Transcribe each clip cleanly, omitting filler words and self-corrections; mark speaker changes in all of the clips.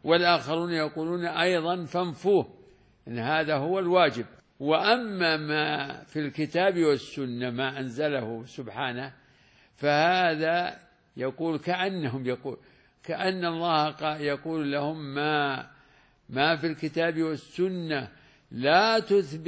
Speaker 1: والآخرون يقولون أيضا فانفوه، إن هذا هو الواجب. وأما ما في الكتاب والسنة ما أنزله سبحانه فهذا يقول كأن الله يقول لهم ما في الكتاب والسنة لا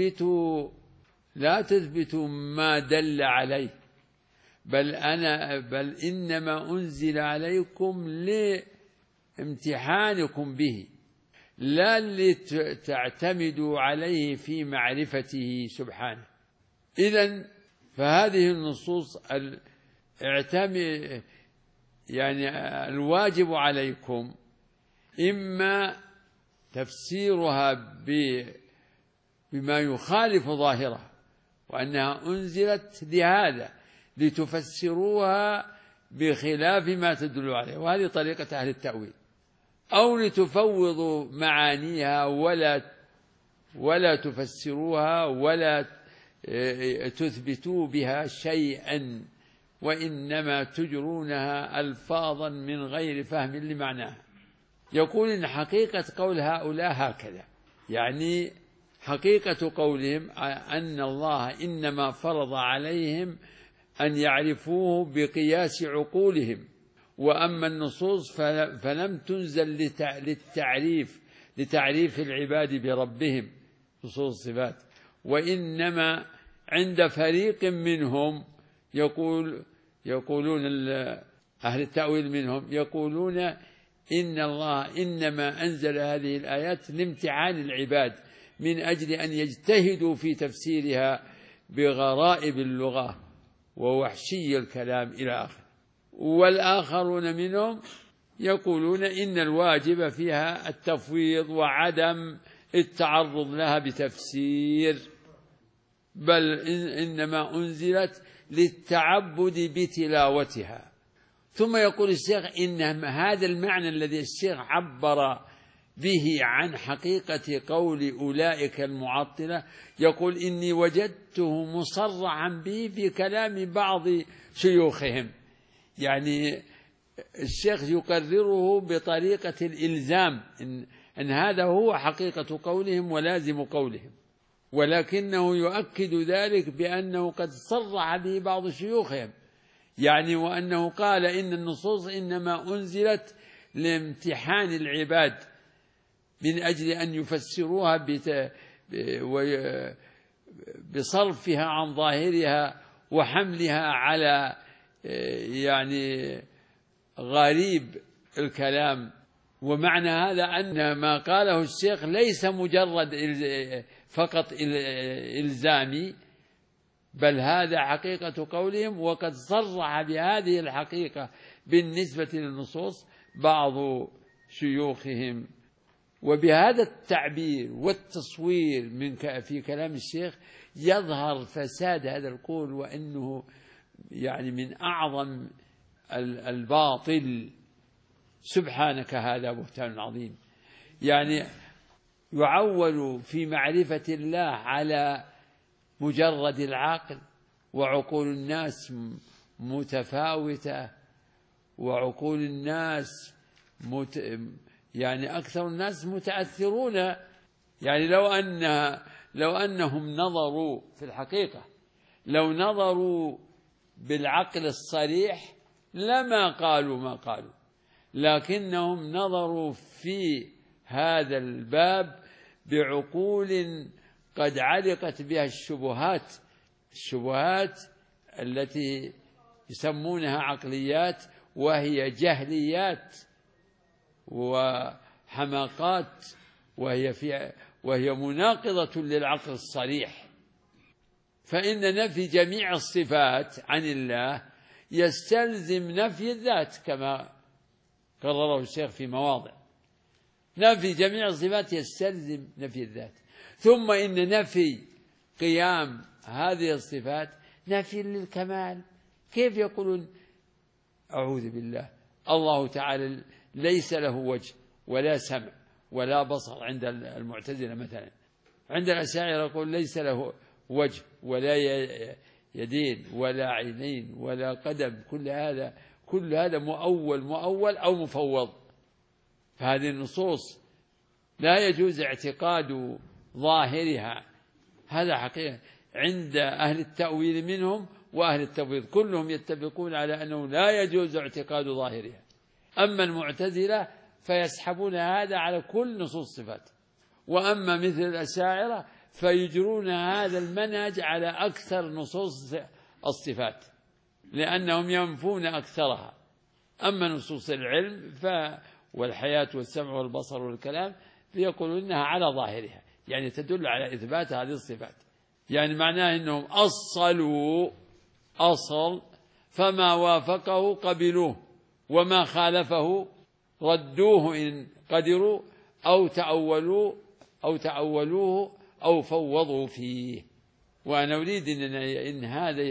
Speaker 1: تثبتوا ما دل عليه، بل إنما أنزل عليكم لامتحانكم به، لا لتعتمدوا عليه في معرفته سبحانه. إذن فهذه النصوص يعني الواجب عليكم إما تفسيرها بما يخالف ظاهرها، وأنها أنزلت لهذا لتفسروها بخلاف ما تدل عليه، وهذه طريقة أهل التأويل، أو لتفوضوا معانيها ولا تفسروها ولا تثبتوا بها شيئا، وإنما تجرونها ألفاظا من غير فهم لمعناها. يقول إن حقيقة قول هؤلاء هكذا، يعني حقيقة قولهم أن الله إنما فرض عليهم أن يعرفوه بقياس عقولهم، وأما النصوص فلم تنزل لتعريف العباد بربهم نصوص الصفات، وإنما عند فريق منهم يقولون أهل التأويل منهم يقولون إن الله إنما أنزل هذه الآيات لامتحان العباد من أجل أن يجتهدوا في تفسيرها بغرائب اللغة ووحشي الكلام إلى آخره. والآخرون منهم يقولون إن الواجب فيها التفويض وعدم التعرض لها بتفسير، بل إنما أنزلت للتعبد بتلاوتها. ثم يقول الشيخ إن هذا المعنى الذي الشيخ عبر به عن حقيقة قول أولئك المعطلة، يقول إني وجدته مصرعا به في كلام بعض شيوخهم، يعني الشيخ يقرره بطريقة الإلزام إن هذا هو حقيقة قولهم ولازم قولهم، ولكنه يؤكد ذلك بأنه قد صرح به بعض شيوخهم، يعني وأنه قال إن النصوص إنما أنزلت لامتحان العباد من أجل أن يفسروها بصرفها عن ظاهرها وحملها على يعني غريب الكلام. ومعنى هذا أن ما قاله الشيخ ليس مجرد فقط إلزامي، بل هذا حقيقة قولهم، وقد صرح بهذه الحقيقة بالنسبة للنصوص بعض شيوخهم. وبهذا التعبير والتصوير في كلام الشيخ يظهر فساد هذا القول، وأنه يعني من أعظم الباطل. سبحانك هذا بهتان عظيم، يعني يعول في معرفة الله على مجرد العقل، وعقول الناس متفاوتة، وعقول الناس يعني أكثر الناس متأثرون، يعني لو أنهم نظروا في الحقيقة، لو نظروا بالعقل الصريح لما قالوا ما قالوا، لكنهم نظروا في هذا الباب بعقول قد علقت بها الشبهات التي يسمونها عقليات، وهي جهليات وحماقات، وهي مناقضة للعقل الصريح. فإن نفي جميع الصفات عن الله يستلزم نفي الذات، كما قرره الشيخ في مواضع. نفي جميع الصفات يستلزم نفي الذات، ثم إن نفي قيام هذه الصفات نفي للكمال. كيف يقولون أعوذ بالله الله تعالى ليس له وجه ولا سمع ولا بصر عند المعتزلة مثلا، عند الأشاعرة يقول ليس له وجه ولا يدين ولا عينين ولا قدم، كل هذا مؤول أو مفوض. فهذه النصوص لا يجوز اعتقاد ظاهرها، هذا حقيقة عند أهل التأويل منهم وأهل التفويض كلهم يتفقون على أنه لا يجوز اعتقاد ظاهرها. أما المعتزلة فيسحبون هذا على كل نصوص الصفات، وأما مثل الأشاعرة فيجرون هذا المنهج على أكثر نصوص الصفات لأنهم ينفون أكثرها. أما نصوص العلم والحياة والسمع والبصر والكلام فيقولون إنها على ظاهرها، يعني تدل على إثبات هذه الصفات، يعني معناه أنهم أصلوا أصل فما وافقه قبلوه وما خالفه ردوه إن قدروا أو تأولوه أو فوضوا فيه. وأنا أريد إن هذا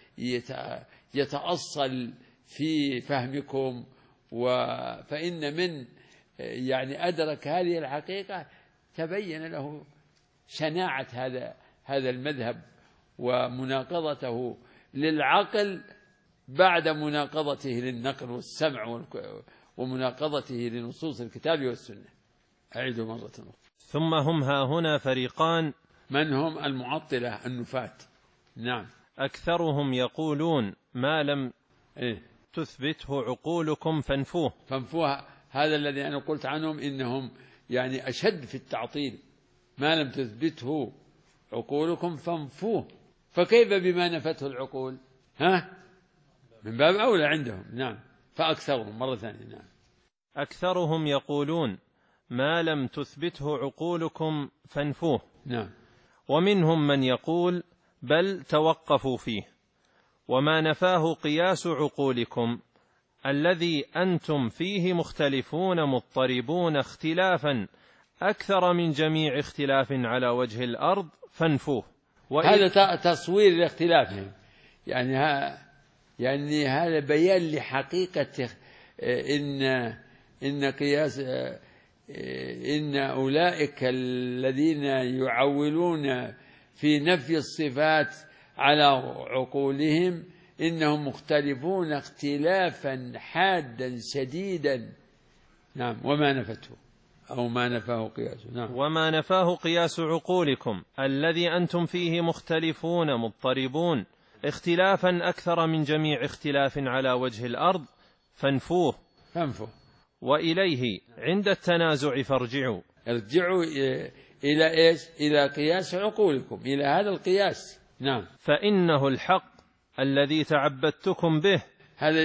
Speaker 1: يتأصل في فهمكم، فإن من يعني أدرك هذه الحقيقة تبين له شناعة هذا المذهب ومناقضته للعقل بعد مناقضته للنقل والسمع ومناقضته لنصوص الكتاب والسنة. أعيد مرة أخرى.
Speaker 2: ثم هم هاهنا فريقان، من
Speaker 1: هم؟ المعطلة النفاة. نعم.
Speaker 2: أكثرهم يقولون ما لم تثبته عقولكم فانفوه.
Speaker 1: هذا الذي أنا قلت عنهم إنهم يعني أشد في التعطيل، ما لم تثبته عقولكم فانفوه، فكيف بما نفته العقول؟ من باب أولى عندهم. نعم. فأكثرهم مرة ثانية. نعم.
Speaker 2: أكثرهم يقولون ما لم تثبته عقولكم فانفوه.
Speaker 1: نعم.
Speaker 2: ومنهم من يقول بل توقفوا فيه، وما نفاه قياس عقولكم الذي أنتم فيه مختلفون مضطربون اختلافا أكثر من جميع اختلاف على وجه الأرض فانفوه.
Speaker 1: هذا تصوير لاختلافهم، يعني هذا بيان لحقيقة إن قياس إن أولئك الذين يعولون في نفي الصفات على عقولهم إنهم مختلفون اختلافا حادا شديدا. نعم. وما نفته أو ما نفاه قياسه. نعم.
Speaker 2: وما نفاه قياس عقولكم الذي أنتم فيه مختلفون مضطربون اختلافا أكثر من جميع اختلاف على وجه الأرض فانفوه. وإليه عند التنازع فارجعوا.
Speaker 1: ارجعوا إلى إيش؟ إلى قياس عقولكم، إلى هذا القياس. نعم.
Speaker 2: فإنه الحق الذي تعبدتكم به.
Speaker 1: هذا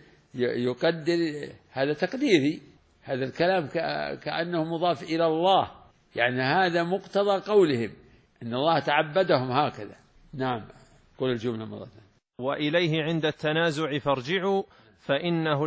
Speaker 1: يقدر، هذا تقديري، هذا الكلام كأنه مضاف إلى الله، يعني هذا مقتضى قولهم إن الله تعبدهم هكذا. نعم. قل الجملة مرة ثانية.
Speaker 2: وإليه عند التنازع فارجعوا فإنه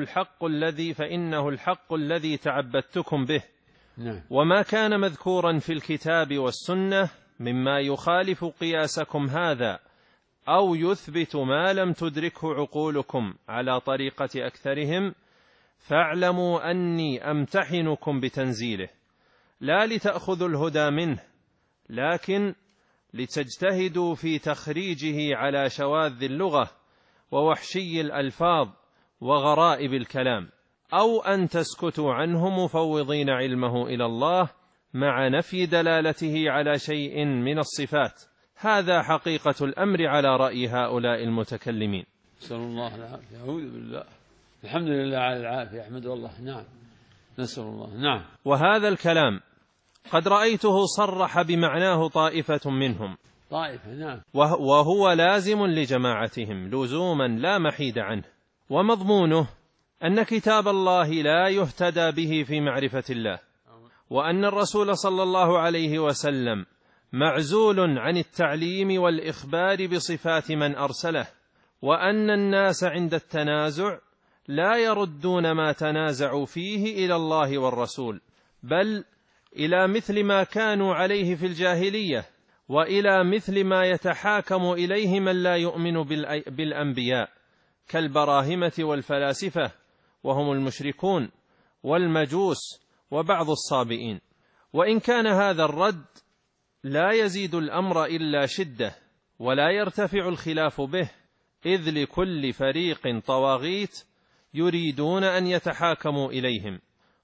Speaker 2: الحق الذي تعبدتكم به.
Speaker 1: نعم.
Speaker 2: وما كان مذكورا في الكتاب والسنة مما يخالف قياسكم هذا أو يثبت ما لم تدركه عقولكم على طريقة أكثرهم فاعلموا أني أمتحنكم بتنزيله، لا لتأخذوا الهدى منه لكن لتجتهدوا في تخريجه على شواذ اللغة ووحشي الألفاظ وغرائب الكلام، أو أن تسكتوا عنه مفوضين علمه إلى الله مع نفي دلالته على شيء من الصفات. هذا حقيقة الأمر على رأي هؤلاء المتكلمين.
Speaker 1: نسأل الله العافية. أعوذ بالله. الحمد لله على العافية. أحمد الله. نعم. نسأل الله. نعم.
Speaker 2: وهذا الكلام قد رأيته صرح بمعناه طائفة منهم.
Speaker 1: طائفة. نعم.
Speaker 2: وهو لازم لجماعتهم لزوما لا محيد عنه، ومضمونه أن كتاب الله لا يهتدى به في معرفة الله، وأن الرسول صلى الله عليه وسلم معزول عن التعليم والإخبار بصفات من أرسله، وأن الناس عند التنازع لا يردون ما تنازعوا فيه إلى الله والرسول، بل إلى مثل ما كانوا عليه في الجاهلية، وإلى مثل ما يتحاكم إليه من لا يؤمن بالأنبياء كالبراهمة والفلاسفة وهم المشركون والمجوس وبعض الصابئين. وإن كان هذا الرد لا يزيد الأمر إلا شدة ولا يرتفع الخلاف به، إذ لكل فريق طواغيت يريدون أن يتحاكموا إليهم،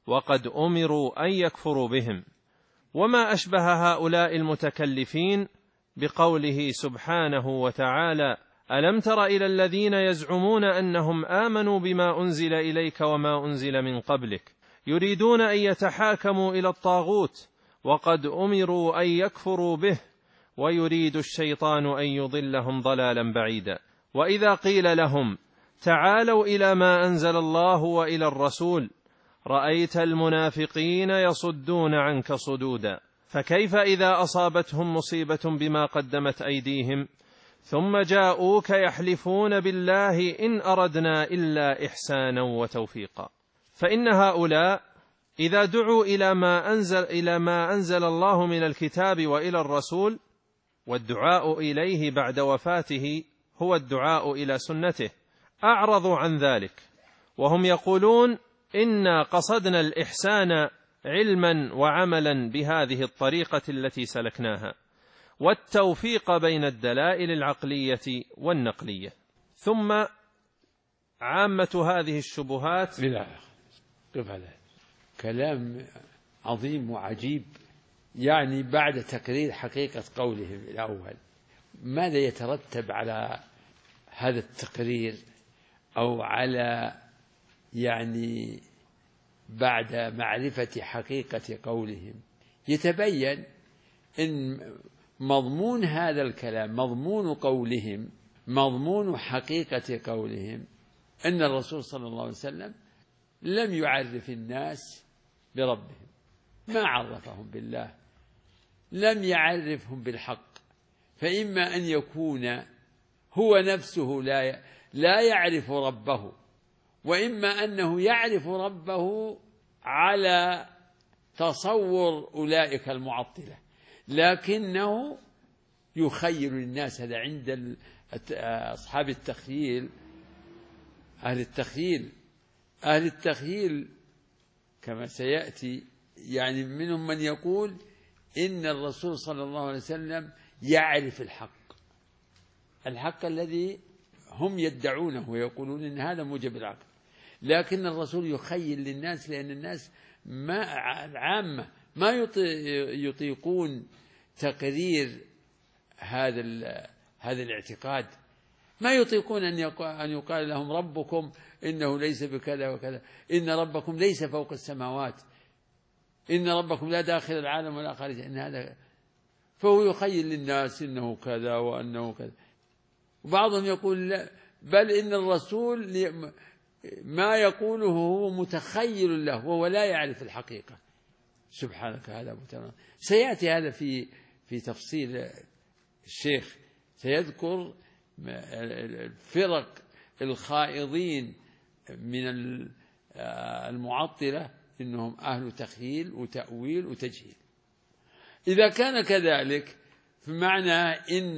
Speaker 2: وقد أمروا أن يكفروا بهم. وما أشبه هؤلاء المتكلفين بقوله سبحانه وتعالى: ألم تر إلى الذين يزعمون أنهم آمنوا بما أنزل إليك وما أنزل من قبلك يريدون أن يتحاكموا إلى الطاغوت وقد أمروا أن يكفروا به ويريد الشيطان أن يضلهم ضلالا بعيدا. وإذا قيل لهم تعالوا إلى ما أنزل الله وإلى الرسول رأيت المنافقين يصدون عنك صدودا. فكيف إذا أصابتهم مصيبة بما قدمت أيديهم ثم جاءوك يحلفون بالله إن أردنا إلا إحسانا وتوفيقا. فإن هؤلاء إذا دعوا إلى ما أنزل الله من الكتاب وإلى الرسول، والدعاء إليه بعد وفاته هو الدعاء إلى سنته، أعرضوا عن ذلك، وهم يقولون إنا قصدنا الإحسان علما وعملا بهذه الطريقة التي سلكناها، والتوفيق بين الدلائل العقلية والنقلية. ثم عامة هذه الشبهات.
Speaker 1: لا قف على كلام عظيم وعجيب. يعني بعد تقرير حقيقة قولهم الأول، ماذا يترتب على هذا التقرير، أو على يعني بعد معرفة حقيقة قولهم؟ يتبين إن مضمون هذا الكلام، مضمون قولهم، مضمون حقيقة قولهم، أن الرسول صلى الله عليه وسلم لم يعرف الناس بربهم، ما عرفهم بالله، لم يعرفهم بالحق. فإما أن يكون هو نفسه لا يعرف ربه، وإما أنه يعرف ربه على تصور أولئك المعطلة، لكنه يخيل الناس. هذا عند أصحاب التخييل، أهل التخييل كما سيأتي، يعني منهم من يقول إن الرسول صلى الله عليه وسلم يعرف الحق الذي هم يدعونه ويقولون إن هذا موجب العقل، لكن الرسول يخيل للناس، لأن الناس عامة ما يطيقون تقرير هذا الاعتقاد، ما يطيقون أن يقال لهم ربكم إنه ليس بكذا وكذا، إن ربكم ليس فوق السماوات، إن ربكم لا داخل العالم ولا خارج، إن هذا. فهو يخيل للناس إنه كذا وأنه كذا. وبعضهم يقول لا، بل إن الرسول ما يقوله هو متخيل له وهو لا يعرف الحقيقة. سبحانك هذا متمام. سيأتي هذا في تفصيل. الشيخ سيذكر الفرق الخائضين من المعطلة، إنهم أهل تخيل وتأويل وتجهيل. إذا كان كذلك فمعنى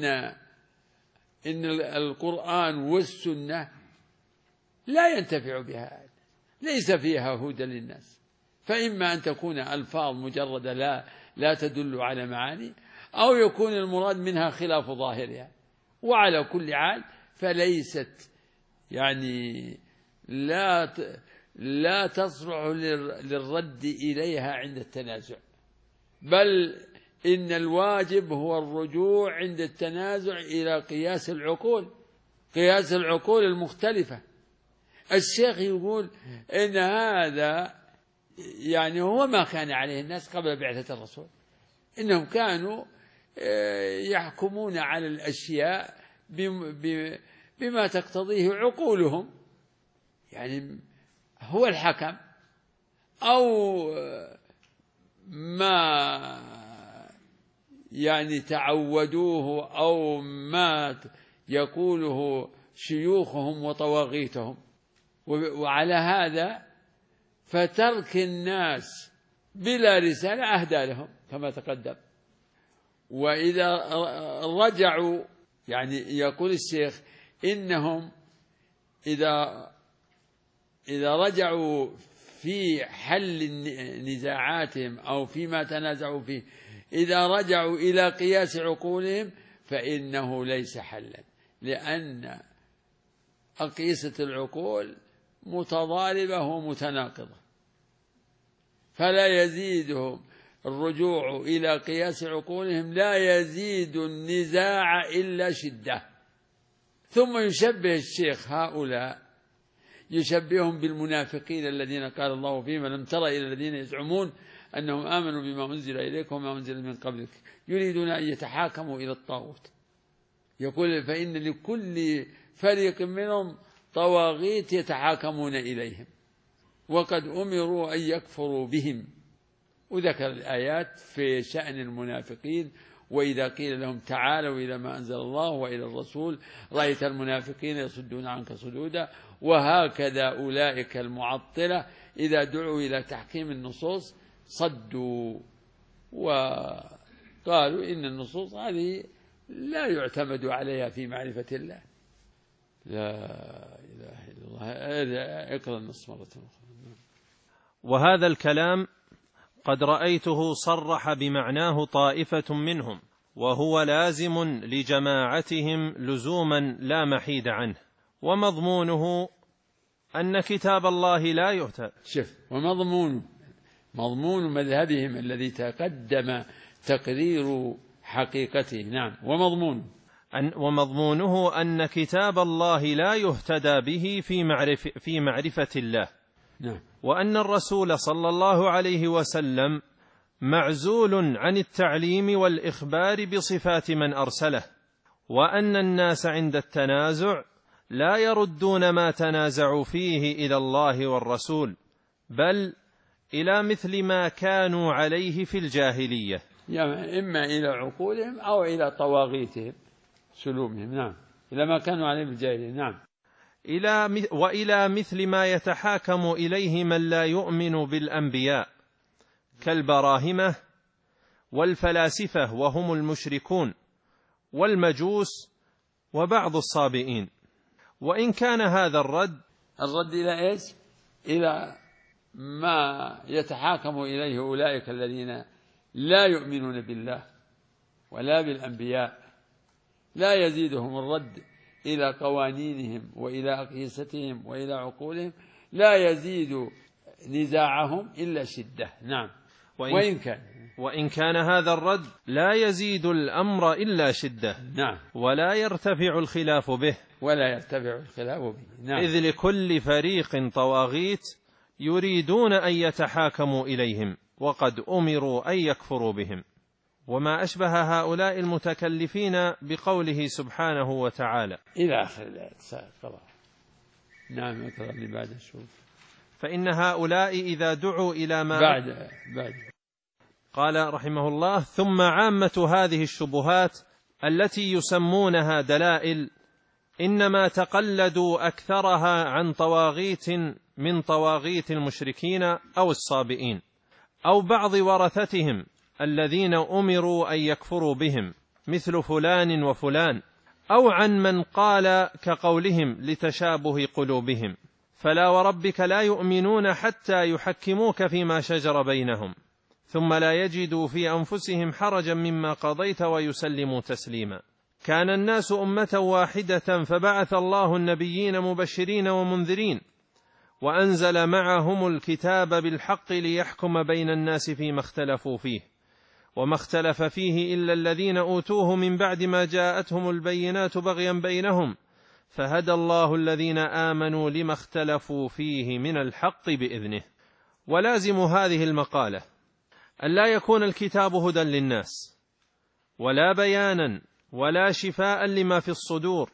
Speaker 1: إن القرآن والسنة لا ينتفع بها، ليس فيها هدى للناس، فإما أن تكون ألفاظ مجردة لا تدل على معاني، أو يكون المراد منها خلاف ظاهرها. وعلى كل حال فليست يعني لا تصلح للرد إليها عند التنازع، بل إن الواجب هو الرجوع عند التنازع إلى قياس العقول المختلفة. الشيخ يقول إن هذا يعني هو ما كان عليه الناس قبل بعثة الرسول، إنهم كانوا يحكمون على الأشياء بما تقتضيه عقولهم، يعني هو الحكم، أو ما يعني تعودوه، أو ما يقوله شيوخهم وطواغيتهم. وعلى هذا فترك الناس بلا رسالة أهدى لهم كما تقدم. وإذا رجعوا، يعني يقول الشيخ إنهم إذا رجعوا في حل نزاعاتهم أو فيما تنازعوا فيه، إذا رجعوا إلى قياس عقولهم فإنه ليس حلا، لأن أقيسة العقول متضاربة ومتناقضة. فلا يزيدهم الرجوع إلى قياس عقولهم، لا يزيد النزاع إلا شدة. ثم يشبه الشيخ هؤلاء، يشبههم بالمنافقين الذين قال الله فيهم: لم تر إلى الذين يزعمون أنهم آمنوا بما أنزل إليك وما أنزل من قبلك يريدون أن يتحاكموا إلى الطاغوت. يقول: فإن لكل فريق منهم طواغيت يتحاكمون إليهم وقد أمروا أن يكفروا بهم. وذكر الآيات في شأن المنافقين: وإذا قيل لهم تعالوا إلى ما أنزل الله وإلى الرسول رأيت المنافقين يصدون عنك صدودا. وهكذا أولئك المعطلة إذا دعوا إلى تحكيم النصوص صدوا وقالوا إن النصوص هذه لا يعتمد عليها في معرفة الله. لا إله إلا الله. اقرأ النص مرة أخرى.
Speaker 2: وهذا الكلام قد رأيته صرح بمعناه طائفة منهم، وهو لازم لجماعتهم لزوما لا محيد عنه، ومضمونه أن كتاب الله لا يهتد.
Speaker 1: شوف، مضمون مذهبهم الذي تقدم تقرير حقيقته. نعم.
Speaker 2: ومضمونه أن كتاب الله لا يهتدى به في معرفة الله.
Speaker 1: نعم.
Speaker 2: وأن الرسول صلى الله عليه وسلم معزول عن التعليم والإخبار بصفات من أرسله، وأن الناس عند التنازع لا يردون ما تنازعوا فيه إلى الله والرسول، بل إلى مثل ما كانوا عليه في الجاهلية،
Speaker 1: يعني إما إلى عقولهم أو إلى طواغيتهم سلومهم. نعم. إلى ما كانوا عليه في الجاهلية. نعم.
Speaker 2: وإلى مثل ما يتحاكم إليه من لا يؤمن بالأنبياء كالبراهمة والفلاسفة وهم المشركون والمجوس وبعض الصابئين. وإن كان هذا الرد
Speaker 1: إلى إيش؟ إلى ما يتحاكم إليه أولئك الذين لا يؤمنون بالله ولا بالأنبياء، لا يزيدهم الرد إلى قوانينهم وإلى أقيستهم وإلى عقولهم، لا يزيد نزاعهم إلا شدة. نعم.
Speaker 2: وإن كان هذا الرد لا يزيد الأمر إلا شدة.
Speaker 1: نعم.
Speaker 2: ولا يرتفع الخلاف به.
Speaker 1: نعم.
Speaker 2: إذ لكل فريق طواغيت يريدون أن يتحاكموا إليهم وقد أمروا أن يكفروا بهم. وما أشبه هؤلاء المتكلفين بقوله سبحانه وتعالى
Speaker 1: إلى آخر الآية. نعم. اقرأ لي بعد شوف.
Speaker 2: فإن هؤلاء إذا دعوا إلى ما
Speaker 1: بعد
Speaker 2: قال رحمه الله: ثم عامة هذه الشبهات التي يسمونها دلائل إنما تقلدوا أكثرها عن طواغيت من طواغيت المشركين أو الصابئين أو بعض ورثتهم الذين أمروا أن يكفروا بهم مثل فلان وفلان، أو عن من قال كقولهم لتشابه قلوبهم: فلا وربك لا يؤمنون حتى يحكموك فيما شجر بينهم ثم لا يجدوا في أنفسهم حرجا مما قضيت ويسلموا تسليما. كان الناس أمة واحدة فبعث الله النبيين مبشرين ومنذرين وأنزل معهم الكتاب بالحق ليحكم بين الناس فيما اختلفوا فيه، وما اختلف فيه إلا الذين أوتوه من بعد ما جاءتهم البينات بغيا بينهم، فهدى الله الذين آمنوا لما اختلفوا فيه من الحق بإذنه. ولازم هذه المقالة أن لا يكون الكتاب هدى للناس ولا بيانا ولا شفاء لما في الصدور.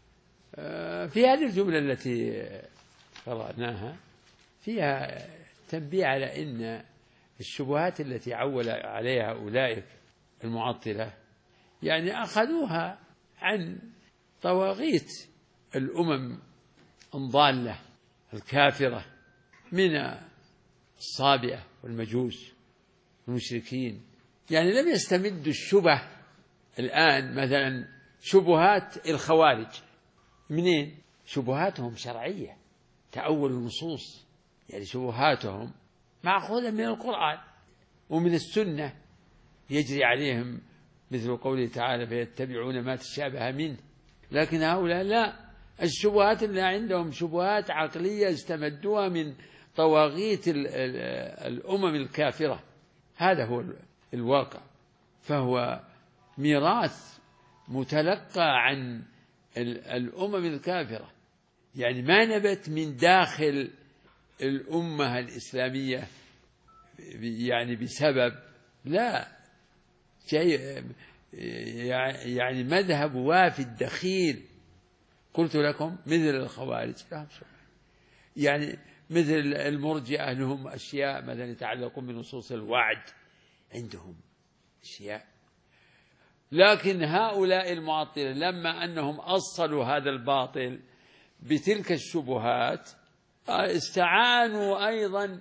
Speaker 1: في هذه الجملة التي قرأناها فيها تنبيه على أن الشبهات التي عول عليها أولئك المعطلة يعني أخذوها عن طواغيت الأمم الضالة الكافرة من الصابئة والمجوس والمشركين. يعني لم يستمدوا الشبه الآن مثلا شبهات الخوارج منين؟ شبهاتهم شرعية، تأول النصوص، يعني شبهاتهم مأخوذة من القرآن ومن السنة، يجري عليهم مثل قوله تعالى: فيتبعون ما تشابه منه. لكن هؤلاء لا، الشبهات اللي عندهم شبهات عقلية استمدوها من طواغيت الأمم الكافرة. هذا هو الواقع. فهو ميراث متلقى عن الأمم الكافرة، يعني ما نبت من داخل الأمة الإسلامية يعني بسبب، لا، شيء يعني مذهب وافد دخيل. قلت لكم مثل الخوارج، يعني مثل المرجئة لهم أشياء مثلا يتعلقون بنصوص الوعد، عندهم أشياء. لكن هؤلاء المعطلة لما أنهم أصلوا هذا الباطل بتلك الشبهات استعانوا أيضا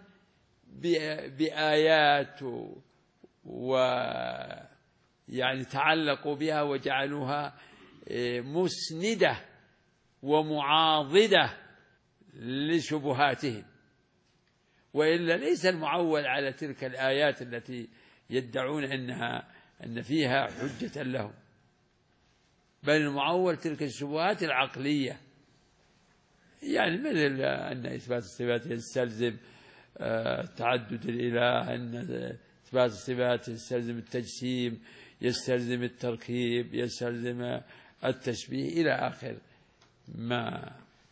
Speaker 1: بآيات ويعني تعلقوا بها وجعلوها مسندة ومعاضدة لشبهاتهم، وإلا ليس المعول على تلك الآيات التي يدعون أن فيها حجة لهم، بل المعول تلك الشبهات العقلية، يعني مثل أن إثبات الصفات يستلزم تعدد الإله، أن إثبات الصفات يستلزم التجسيم، يستلزم التركيب، يستلزم التشبيه، إلى آخر ما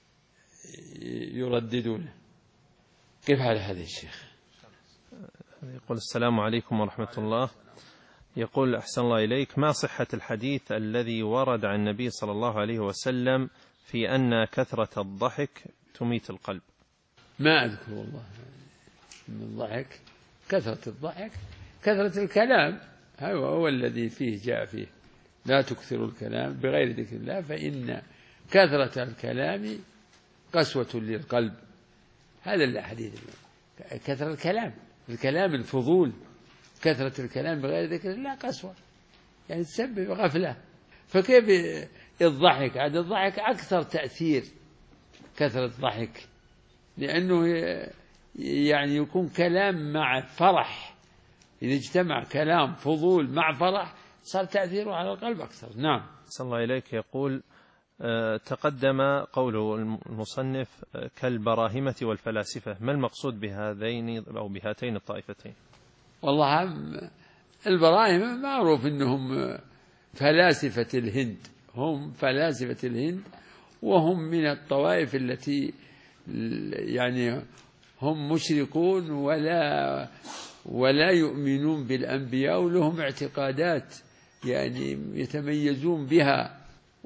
Speaker 1: يرددونه. كيف حال هذا الشيخ؟
Speaker 2: يقول السلام عليكم ورحمة الله. يقول أحسن الله إليك، ما صحة الحديث الذي ورد عن النبي صلى الله عليه وسلم في أن كثرة الضحك تميت القلب؟
Speaker 1: ما أذكر والله من الضحك، كثرة الضحك كثرة الكلام هو الذي فيه جاء فيه لا تكثروا الكلام بغير ذكر الله فإن كثرة الكلام قسوة للقلب. هذا الحديث، كثرة الكلام الفضول، كثرة الكلام بغير ذكر الله قسوة، يعني تسبب غفلة. فكيف الضحك؟ هذا الضحك أكثر تأثير، كثرة الضحك، لأنه يعني يكون كلام مع فرح، إذا اجتمع كلام فضول مع فرح صار تأثيره على القلب أكثر. نعم.
Speaker 2: صلى الله إليك. يقول تقدم قوله المصنف كالبراهمة والفلاسفة، ما المقصود بهذين أو بهاتين الطائفتين؟
Speaker 1: والله البراهمة معروف أنهم فلاسفة الهند، هم فلاسفة الهند، وهم من الطوائف التي يعني هم مشركون ولا يؤمنون بالأنبياء، ولهم اعتقادات يعني يتميزون بها،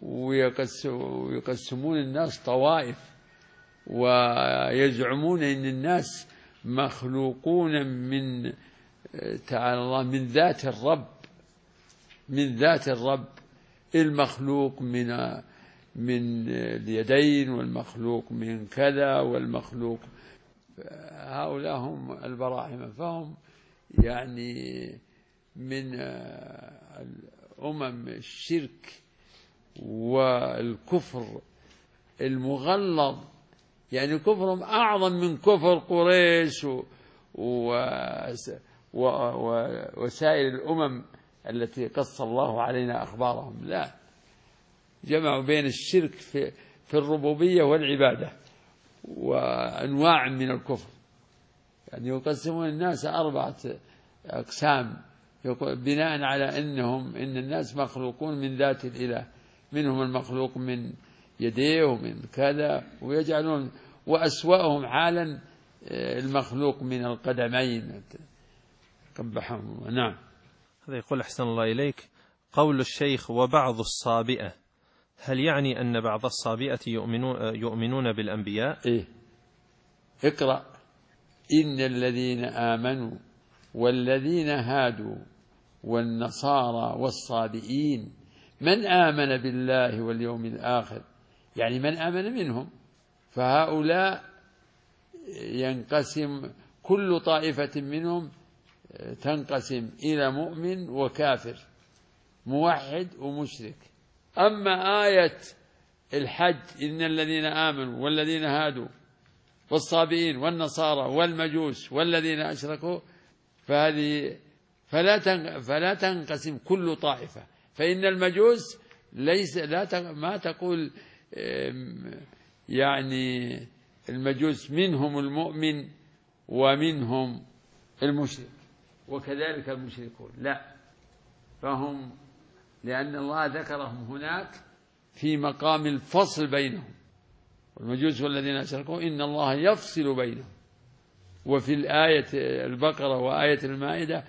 Speaker 1: ويقسمون الناس طوائف، ويزعمون أن الناس مخلوقون من تعالى الله من ذات الرب، المخلوق من اليدين، والمخلوق من كذا، والمخلوق. هؤلاء هم البراهمة، فهم يعني من الأمم الشرك والكفر المغلظ، يعني كفرهم أعظم من كفر قريش وسائر الأمم التي قص الله علينا أخبارهم. لا، جمعوا بين الشرك في الربوبية والعبادة وأنواع من الكفر، يعني يقسمون الناس 4 أقسام بناء على إن الناس مخلوقون من ذات الإله، منهم المخلوق من يديه ومن كذا، ويجعلون وأسوأهم حالا المخلوق من القدمين قبحهم. نعم.
Speaker 2: هذا يقول أحسن الله إليك، قول الشيخ وبعض الصابئة، هل يعني أن بعض الصابئة يؤمنون بالأنبياء؟
Speaker 1: إيه، اقرأ: إن الذين آمنوا والذين هادوا والنصارى والصابئين من آمن بالله واليوم الآخر، يعني من آمن منهم. فهؤلاء ينقسم كل طائفة منهم تنقسم إلى مؤمن وكافر، موحد ومشرك. أما آية الحج إن الذين آمنوا والذين هادوا والصابئين والنصارى والمجوس والذين أشركوا، فهذه فلا تنقسم كل طائفة، فإن المجوس ما تقول يعني المجوس منهم المؤمن ومنهم المشرك، وكذلك المشركون، لا، فهم لأن الله ذكرهم هناك في مقام الفصل بينهم، والمجوس والذين أشركوا إن الله يفصل بينهم. وفي الآية البقرة وآية المائدة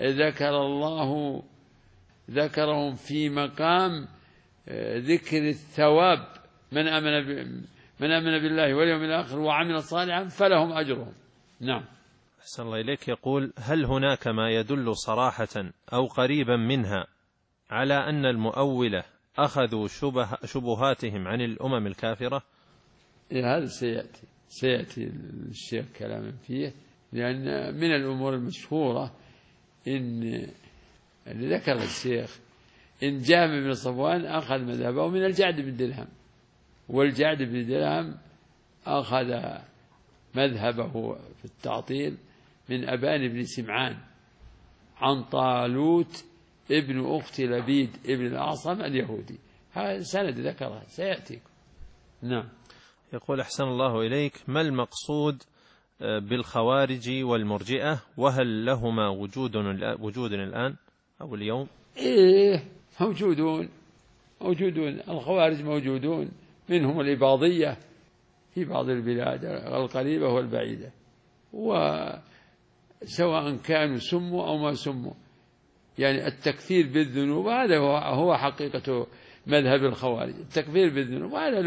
Speaker 1: ذكرهم في مقام ذكر الثواب، من آمن بالله واليوم الآخر وعمل صالحا فلهم أجرهم. نعم.
Speaker 2: أحسن الله إليك. يقول: هل هناك ما يدل صراحة أو قريبا منها على أن المؤولة أخذوا شبهاتهم عن الأمم الكافرة؟
Speaker 1: هذا سيأتي الشيخ كلام فيه، لأن من الأمور المشهورة إن اللي ذكر الشيخ إن جهم بن صفوان أخذ مذهبه من الجعد بن درهم، والجعد بن درهم أخذ مذهبه في التعطيل من أبان بن سمعان عن طالوت ابن أخت لبيد ابن الأعصم اليهودي. هذا سند ذكره سيأتيكم. نعم.
Speaker 2: يقول: أحسن الله إليك، ما المقصود بالخوارج والمرجئة، وهل لهما وجود الآن أو اليوم؟
Speaker 1: موجودون. الخوارج موجودون، منهم الإباضية في بعض البلاد القريبة والبعيدة، وسواء كانوا سموا أو ما سموا، يعني التكفير بالذنوب هذا هو حقيقة مذهب الخوارج، التكفير بالذنوب هذا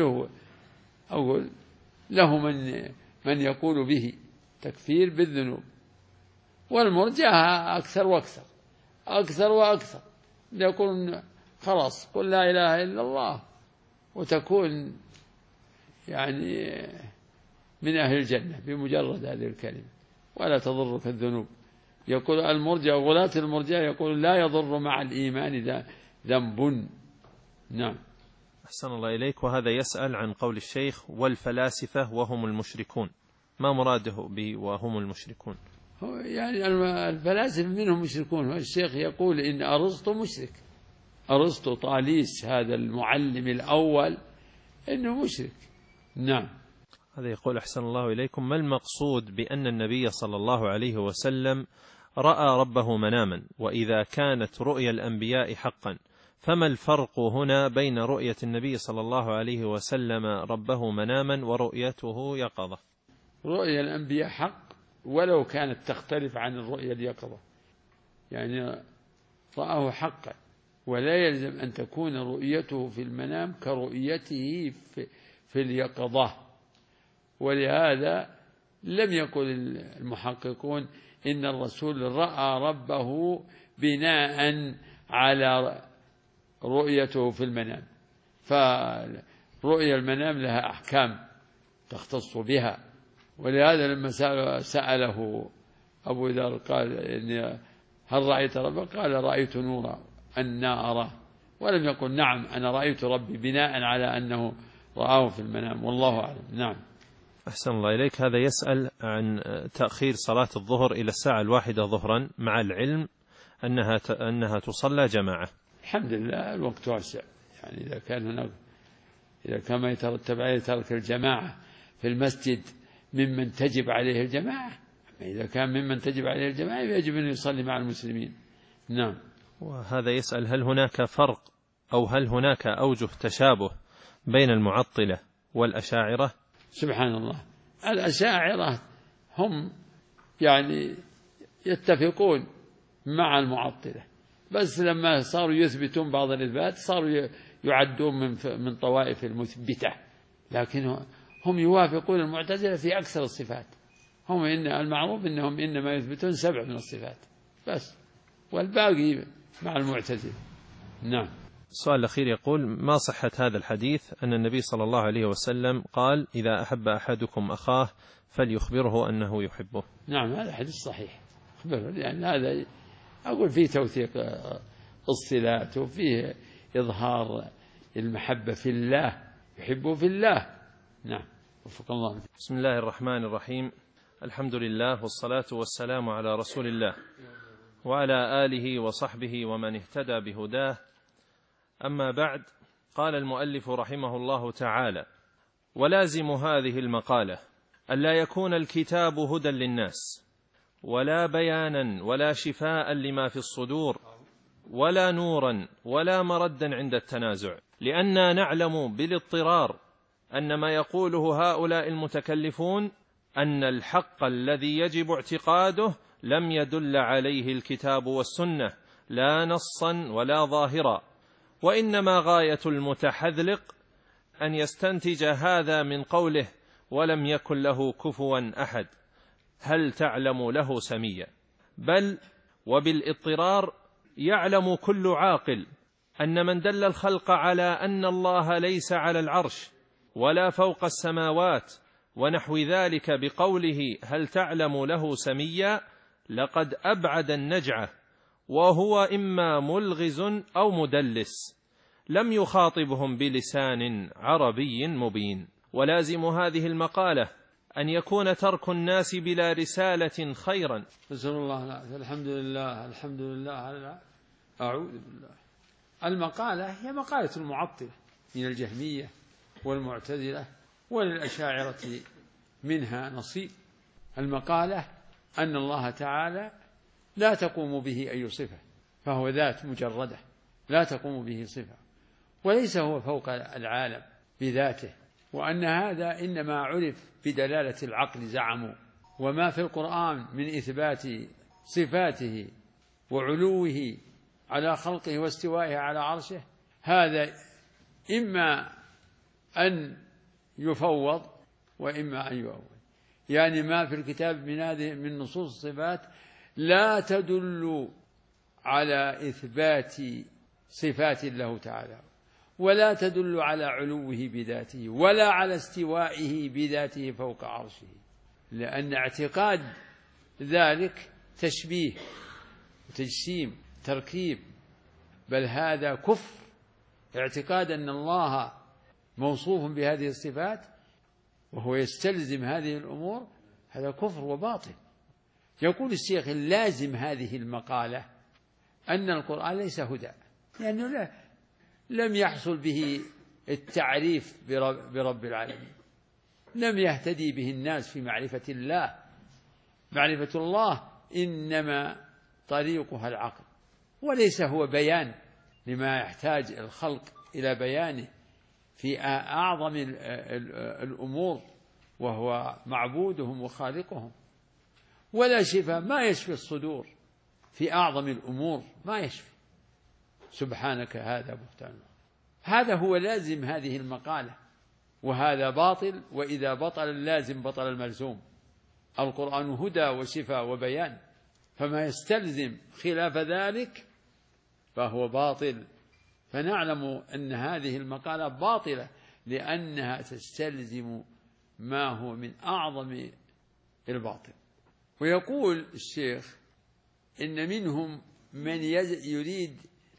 Speaker 1: له من يقول به تكفير بالذنوب. والمرجئة أكثر وأكثر، يقولون خلاص قل لا إله إلا الله وتكون يعني من أهل الجنة بمجرد هذه الكلمة ولا تضرك الذنوب. يقول المرجئة، غلاة المرجئة يقول لا يضر مع الإيمان ذنب. نعم.
Speaker 2: أحسن الله إليك. وهذا يسأل عن قول الشيخ: والفلاسفة وهم المشركون، ما مراده به وهم المشركون؟
Speaker 1: يعني الفلاسفة منهم مشركون. الشيخ يقول إن أرسطو مشرك، أرسطو طاليس هذا المعلم الأول إنه مشرك. نعم.
Speaker 2: هذا يقول: أحسن الله إليكم، ما المقصود بأن النبي صلى الله عليه وسلم رأى ربه مناما، وإذا كانت رؤيا الأنبياء حقا فما الفرق هنا بين رؤية النبي صلى الله عليه وسلم ربه مناما ورؤيته يقظة؟
Speaker 1: رؤيا الأنبياء حق ولو كانت تختلف عن الرؤيا اليقظة، يعني رآه حقا، ولا يلزم أن تكون رؤيته في المنام كرؤيته في اليقظة. ولهذا لم يقل المحققون إن الرسول رأى ربه بناء على رؤيته في المنام، فرؤيا المنام لها أحكام تختص بها. ولهذا لما سأله أبو ذر قال هل رأيت ربك؟ قال رأيت نورا أنا أراه، ولم يقل نعم أنا رأيت ربي بناء على أنه رآه في المنام، والله أعلم. نعم.
Speaker 2: أحسن الله إليك. هذا يسأل عن تأخير صلاة الظهر إلى الساعة 1 ظهرا مع العلم أنها تصلى جماعة.
Speaker 1: الحمد لله الوقت واسع، يعني إذا كان ما يترتب عليه ترك الجماعة في المسجد ممن تجب عليه الجماعة، إذا كان ممن تجب عليه الجماعة يجب أن يصلي مع المسلمين. نعم.
Speaker 2: وهذا يسأل: هل هناك فرق أو هل هناك أوجه تشابه بين المعطلة والأشاعرة؟
Speaker 1: سبحان الله، الأشاعرة هم يعني يتفقون مع المعطلة، بس لما صاروا يثبتون بعض الإثبات صاروا يعدون من طوائف المثبتة، لكن هم يوافقون المعتزلة في أكثر الصفات. هم المعروف أنهم إنما يثبتون 7 من الصفات بس، والباقي مع المعتزلة. نعم.
Speaker 2: السؤال الأخير يقول: ما صحة هذا الحديث أن النبي صلى الله عليه وسلم قال: إذا أحب أحدكم أخاه فليخبره أنه يحبه؟
Speaker 1: نعم، هذا حديث صحيح، خبره، لأن هذا أقول فيه توثيق الصلات وفيه إظهار المحبة في الله، يحبه في الله. نعم، وفق الله.
Speaker 2: بسم الله الرحمن الرحيم، الحمد لله والصلاة والسلام على رسول الله وعلى آله وصحبه ومن اهتدى بهداه. أما بعد، قال المؤلف رحمه الله تعالى: ولازم هذه المقالة ألا يكون الكتاب هدى للناس ولا بيانا ولا شفاء لما في الصدور ولا نورا ولا مردا عند التنازع، لأننا نعلم بالاضطرار أن ما يقوله هؤلاء المتكلفون أن الحق الذي يجب اعتقاده لم يدل عليه الكتاب والسنة لا نصا ولا ظاهرا، وإنما غاية المتحذلق أن يستنتج هذا من قوله ولم يكن له كفوا أحد هل تعلم له سميا. بل وبالاضطرار يعلم كل عاقل أن من دل الخلق على أن الله ليس على العرش ولا فوق السماوات ونحو ذلك بقوله هل تعلم له سميا لقد أبعد النجعة، وهو إما ملغز أو مدلس لم يخاطبهم بلسان عربي مبين. ولازم هذه المقالة أن يكون ترك الناس بلا رسالة خيرا.
Speaker 1: نسأل الله الحمد لله الحمد لله. أعوذ بالله. المقالة هي مقالة المعطلة من الجهمية والمعتزلة وللأشاعرة منها نصيب. المقالة أن الله تعالى لا تقوم به أي صفة، فهو ذات مجردة لا تقوم به صفة، وليس هو فوق العالم بذاته، وأن هذا إنما عرف بدلالة العقل زعموا. وما في القرآن من إثبات صفاته وعلوه على خلقه واستوائه على عرشه هذا إما أن يفوض وإما أن يؤول. يعني ما في الكتاب من هذه من نصوص الصفات لا تدل على إثبات صفات الله تعالى، ولا تدل على علوه بذاته، ولا على استوائه بذاته فوق عرشه، لأن اعتقاد ذلك تشبيه وتجسيم تركيب، بل هذا كفر. اعتقاد أن الله موصوف بهذه الصفات وهو يستلزم هذه الأمور هذا كفر وباطل. يقول الشيخ اللازم هذه المقالة أن القرآن ليس هدى، لأنه لم يحصل به التعريف برب العالمين، لم يهتدي به الناس في معرفة الله. معرفة الله إنما طريقها العقل، وليس هو بيان لما يحتاج الخلق إلى بيانه في أعظم الأمور وهو معبودهم وخالقهم، ولا شفاء ما يشفي الصدور في أعظم الأمور ما يشفي. سبحانك هذا بهتان. هذا هو لازم هذه المقالة، وهذا باطل، وإذا بطل اللازم بطل الملزوم. القرآن هدى وشفاء وبيان، فما يستلزم خلاف ذلك فهو باطل. فنعلم أن هذه المقالة باطلة لأنها تستلزم ما هو من أعظم الباطل. ويقول الشيخ إن منهم من يريد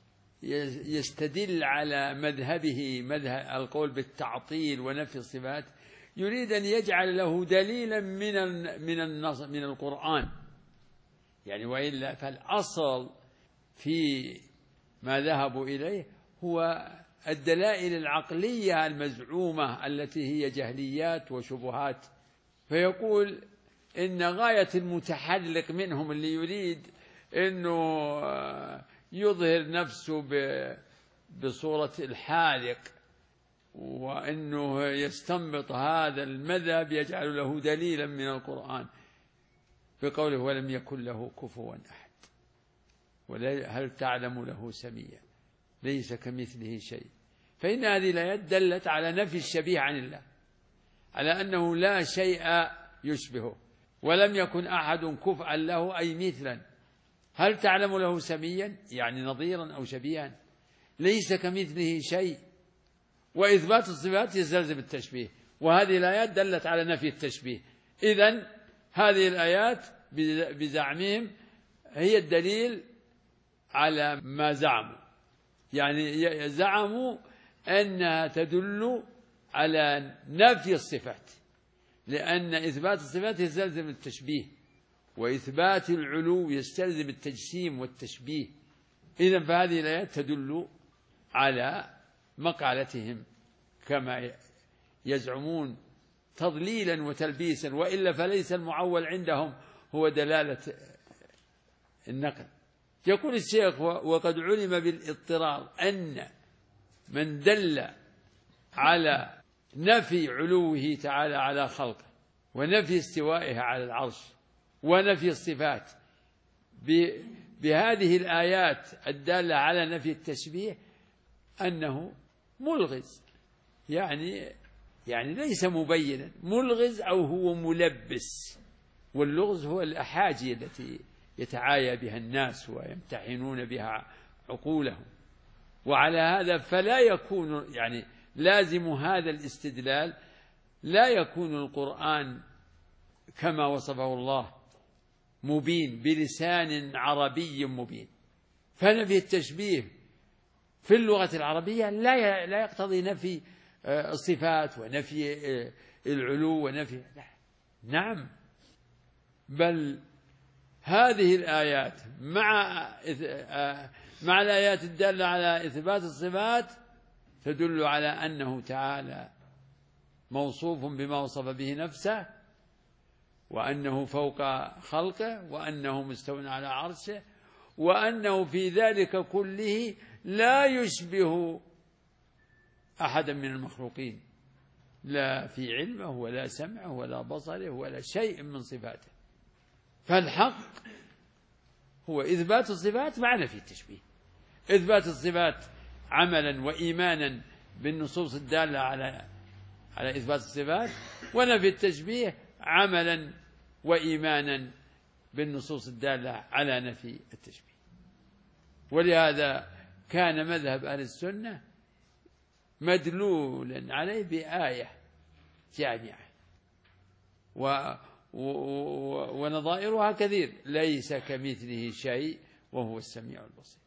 Speaker 1: يستدل على مذهبه مذهب القول بالتعطيل ونفي الصفات، يريد أن يجعل له دليلا من القرآن، يعني وإلا فالأصل في ما ذهبوا إليه هو الدلائل العقلية المزعومة التي هي جهليات وشبهات. فيقول إن غاية المتحلق منهم اللي يريد أنه يظهر نفسه بصورة الحالق وأنه يستنبط هذا المذهب يجعل له دليلا من القرآن بقوله ولم يكن له كفوا أحد هل تعلم له سميا ليس كمثله شيء. فإن هذه الآيات دلت على نفي الشبيه عن الله، على أنه لا شيء يشبهه، ولم يكن أحد كفءا له أي مثلا. هل تعلم له سميا يعني نظيرا أو شبيها، ليس كمثله شيء. وإثبات الصفات يستلزم التشبيه، وهذه الآيات دلت على نفي التشبيه. إذن هذه الآيات بزعمهم هي الدليل على ما زعموا، يعني زعموا أنها تدل على نفي الصفات، لأن إثبات الصفات يستلزم التشبيه، وإثبات العلو يستلزم التجسيم والتشبيه. إذن فهذه الآيات تدل على مقالتهم كما يزعمون تضليلا وتلبيسا، وإلا فليس المعول عندهم هو دلالة النقل. يقول الشيخ: وقد علم بالاضطرار أن من دل على نفي علوه تعالى على خلقه ونفي استوائه على العرش ونفي الصفات بهذه الآيات الدالة على نفي التشبيه أنه ملغز، يعني ليس مبينا، ملغز أو هو ملبس. واللغز هو الأحاجي التي يتعايى بها الناس ويمتحنون بها عقولهم. وعلى هذا فلا يكون لازم هذا الاستدلال لا يكون القرآن كما وصفه الله مبين بلسان عربي مبين. فنفي التشبيه في اللغة العربية لا يقتضي نفي الصفات ونفي العلو ونفي نعم، بل هذه الآيات مع الآيات الدالة على إثبات الصفات تدل على أنه تعالى موصوف بما وصف به نفسه، وأنه فوق خلقه، وأنه مستوٍ على عرشه، وأنه في ذلك كله لا يشبه أحدا من المخلوقين، لا في علمه ولا سمعه ولا بصره ولا شيء من صفاته. فالحق هو إثبات الصفات مع نفي التشبيه، إثبات الصفات عملا وإيمانا بالنصوص الدالة على إثبات الصفات، ونفي التشبيه عملا وإيمانا بالنصوص الدالة على نفي التشبيه. ولهذا كان مذهب أهل السنة مدلولا عليه بآية جامعة ونظائرها كثير: ليس كمثله شيء وهو السميع البصير.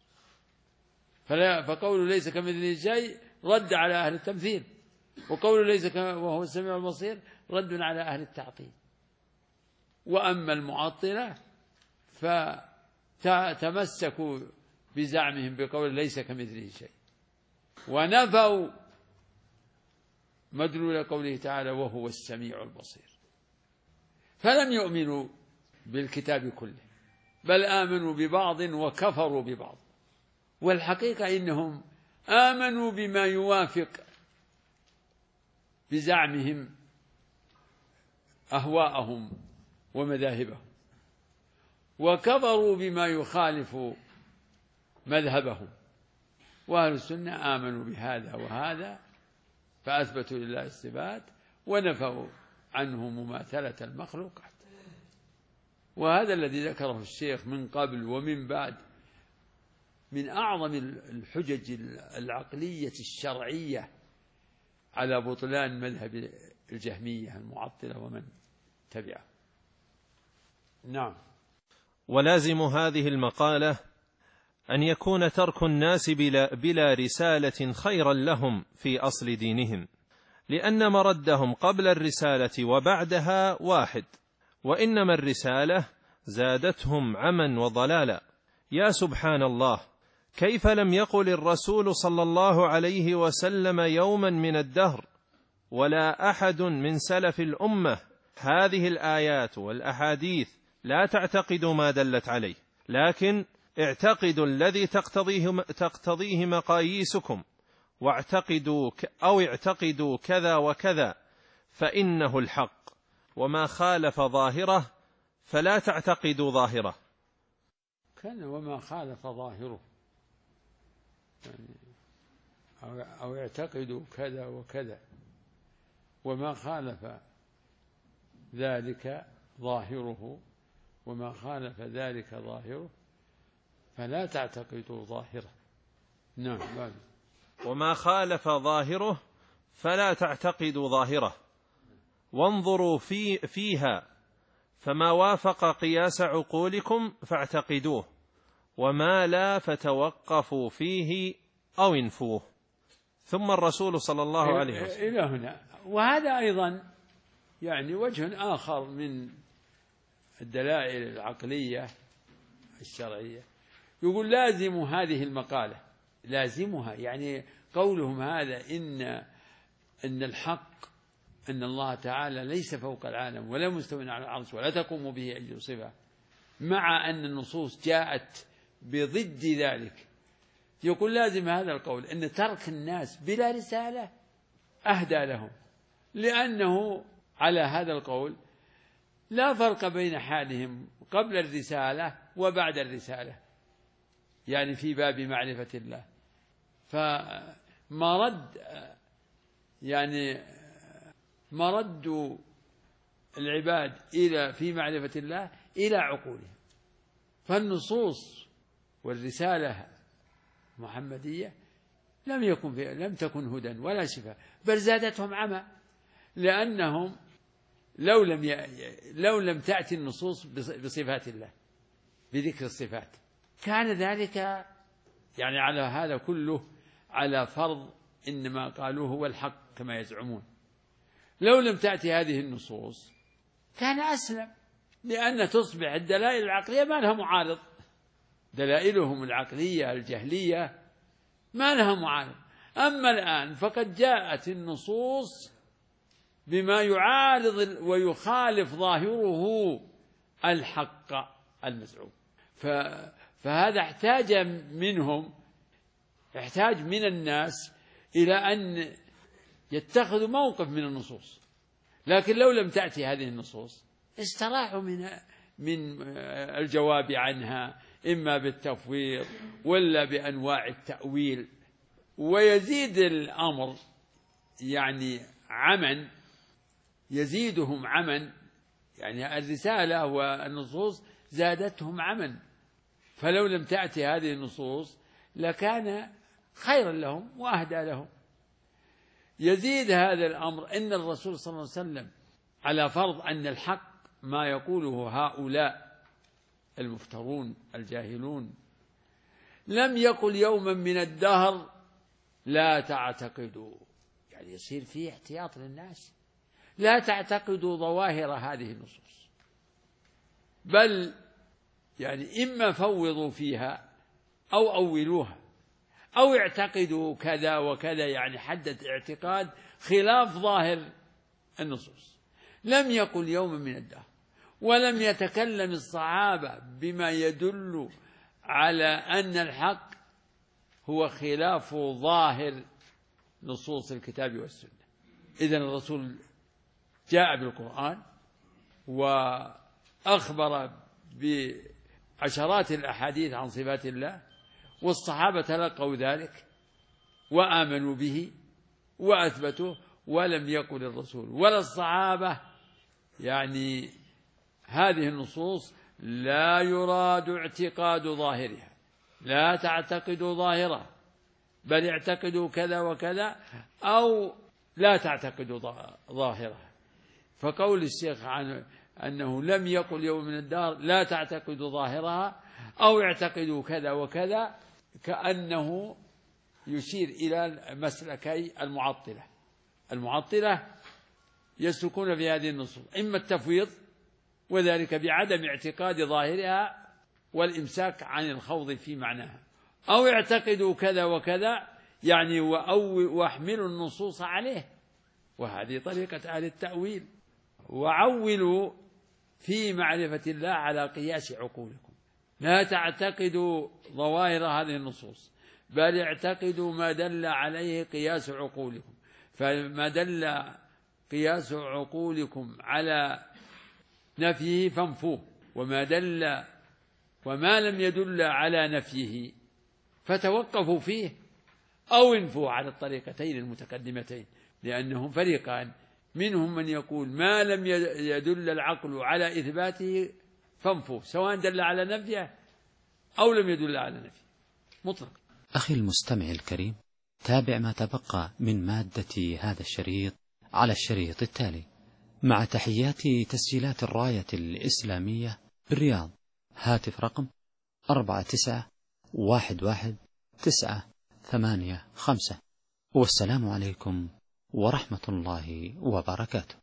Speaker 1: فقوله ليس كمثله شيء رد على أهل التمثيل، وقوله ليس وهو السميع البصير رد على أهل التعطيل. وأما المعطلة فتمسكوا بزعمهم بقول ليس كمثله شيء، ونفوا مدلول قوله تعالى وهو السميع البصير، فلم يؤمنوا بالكتاب كله، بل آمنوا ببعض وكفروا ببعض. والحقيقة إنهم آمنوا بما يوافق بزعمهم أهواءهم ومذاهبهم، وكفروا بما يخالف مذهبهم. وأهل السنة آمنوا بهذا وهذا فأثبتوا لله الصفات ونفوا عنه مماثلة المخلوقات. وهذا الذي ذكره الشيخ من قبل ومن بعد من أعظم الحجج العقلية الشرعية على بطلان مذهب الجهمية المعطلة ومن تبعه. نعم.
Speaker 2: ولازم هذه المقالة أن يكون ترك الناس بلا رسالة خيرا لهم في أصل دينهم، لأن مردهم قبل الرسالة وبعدها واحد، وإنما الرسالة زادتهم عما وضلالا. يا سبحان الله، كيف لم يقل الرسول صلى الله عليه وسلم يوما من الدهر ولا أحد من سلف الأمة هذه الآيات والأحاديث لا تعتقدوا ما دلت عليه، لكن اعتقدوا الذي تقتضيه مقاييسكم، اعتقدوا كذا وكذا فإنه الحق، وما خالف ظاهره فلا تعتقدوا ظاهره.
Speaker 1: كان وما خالف ظاهره أو اعتقدوا كذا وكذا، وما خالف ذلك ظاهره، وما خالف ذلك ظاهره فلا تعتقدوا ظاهره. نعم.
Speaker 2: وما خالف ظاهره فلا تعتقدوا ظاهره، وانظروا فيها، فما وافق قياس عقولكم فاعتقدوه، وما لا فتوقفوا فيه أو انفوه. ثم الرسول صلى الله عليه وسلم
Speaker 1: إلى هنا. وهذا أيضا وجه آخر من الدلائل العقلية الشرعية. يقول لازم هذه المقالة، لازمها قولهم هذا إن الحق أن الله تعالى ليس فوق العالم ولا مستوى على العرش ولا تقوم به أي صفة، مع أن النصوص جاءت بضد ذلك، يقول لازم هذا القول أن ترك الناس بلا رسالة أهدى لهم، لأنه على هذا القول لا فرق بين حالهم قبل الرسالة وبعد الرسالة، يعني في باب معرفة الله. مرد العباد في معرفة الله إلى عقولهم، فالنصوص والرسالة المحمدية لم تكن هدى ولا شفاء، بل زادتهم عمى، لأنهم لو لم تأتي النصوص بصفات الله، بذكر الصفات، كان ذلك يعني على هذا كله على فرض إنما قالوه هو الحق كما يزعمون. لو لم تأتي هذه النصوص كان أسلم، لأن تصبح الدلائل العقلية ما لها معارض، دلائلهم العقلية الجهلية ما لها معارض. أما الآن فقد جاءت النصوص بما يعارض ويخالف ظاهره الحق المزعوم، فهذا احتاج من الناس إلى أن يتخذوا موقف من النصوص. لكن لو لم تأتي هذه النصوص استراحوا من الجواب عنها، إما بالتفويض ولا بأنواع التأويل. ويزيد الأمر يعني عمن، يزيدهم عمن، يعني الرسالة والنصوص زادتهم عمن، فلو لم تأتي هذه النصوص لكان خيرا لهم وأهدى لهم. يزيد هذا الأمر أن الرسول صلى الله عليه وسلم على فرض أن الحق ما يقوله هؤلاء المفترون الجاهلون لم يقل يوما من الدهر لا تعتقدوا، يعني يصير فيه احتياط للناس، لا تعتقدوا ظواهر هذه النصوص، بل يعني إما فوضوا فيها أو أولوها أو اعتقدوا كذا وكذا، يعني حدد اعتقاد خلاف ظاهر النصوص. لم يقل يوما من الدهر، ولم يتكلم الصحابة بما يدل على أن الحق هو خلاف ظاهر نصوص الكتاب والسنة. إذن الرسول جاء بالقرآن وأخبر بعشرات الأحاديث عن صفات الله، والصحابة تلقوا ذلك وآمنوا به وأثبتوه، ولم يقل الرسول ولا الصحابة يعني هذه النصوص لا يراد اعتقاد ظاهرها، لا تعتقدوا ظاهرها، بل اعتقدوا كذا وكذا، أو لا تعتقدوا ظاهرها. فقول الشيخ عن أنه لم يقل يوم من الدهر لا تعتقدوا ظاهرها أو اعتقدوا كذا وكذا، كأنه يشير إلى مسلكي المعطلة يسلكون في هذه النصوص إما التفويض، وذلك بعدم اعتقاد ظاهرها والإمساك عن الخوض في معناها، أو اعتقدوا كذا وكذا يعني واحملوا النصوص عليه، وهذه طريقة أهل التأويل. وعولوا في معرفة الله على قياس عقولكم، لا تعتقدوا ظواهر هذه النصوص، بل اعتقدوا ما دل عليه قياس عقولكم، فما دل قياس عقولكم على نفيه فانفوه، وما لم يدل على نفيه فتوقفوا فيه أو انفوا على الطريقتين المتقدمتين، لأنهم فريقان، منهم من يقول ما لم يدل العقل على إثباته فانفوا، سواء دل على نفيه أو لم يدل على نفيه مطلق.
Speaker 3: أخي المستمع الكريم، تابع ما تبقى من مادة هذا الشريط على الشريط التالي، مع تحيات تسجيلات الراية الإسلامية بالرياض. هاتف رقم 49111985. والسلام عليكم ورحمة الله وبركاته.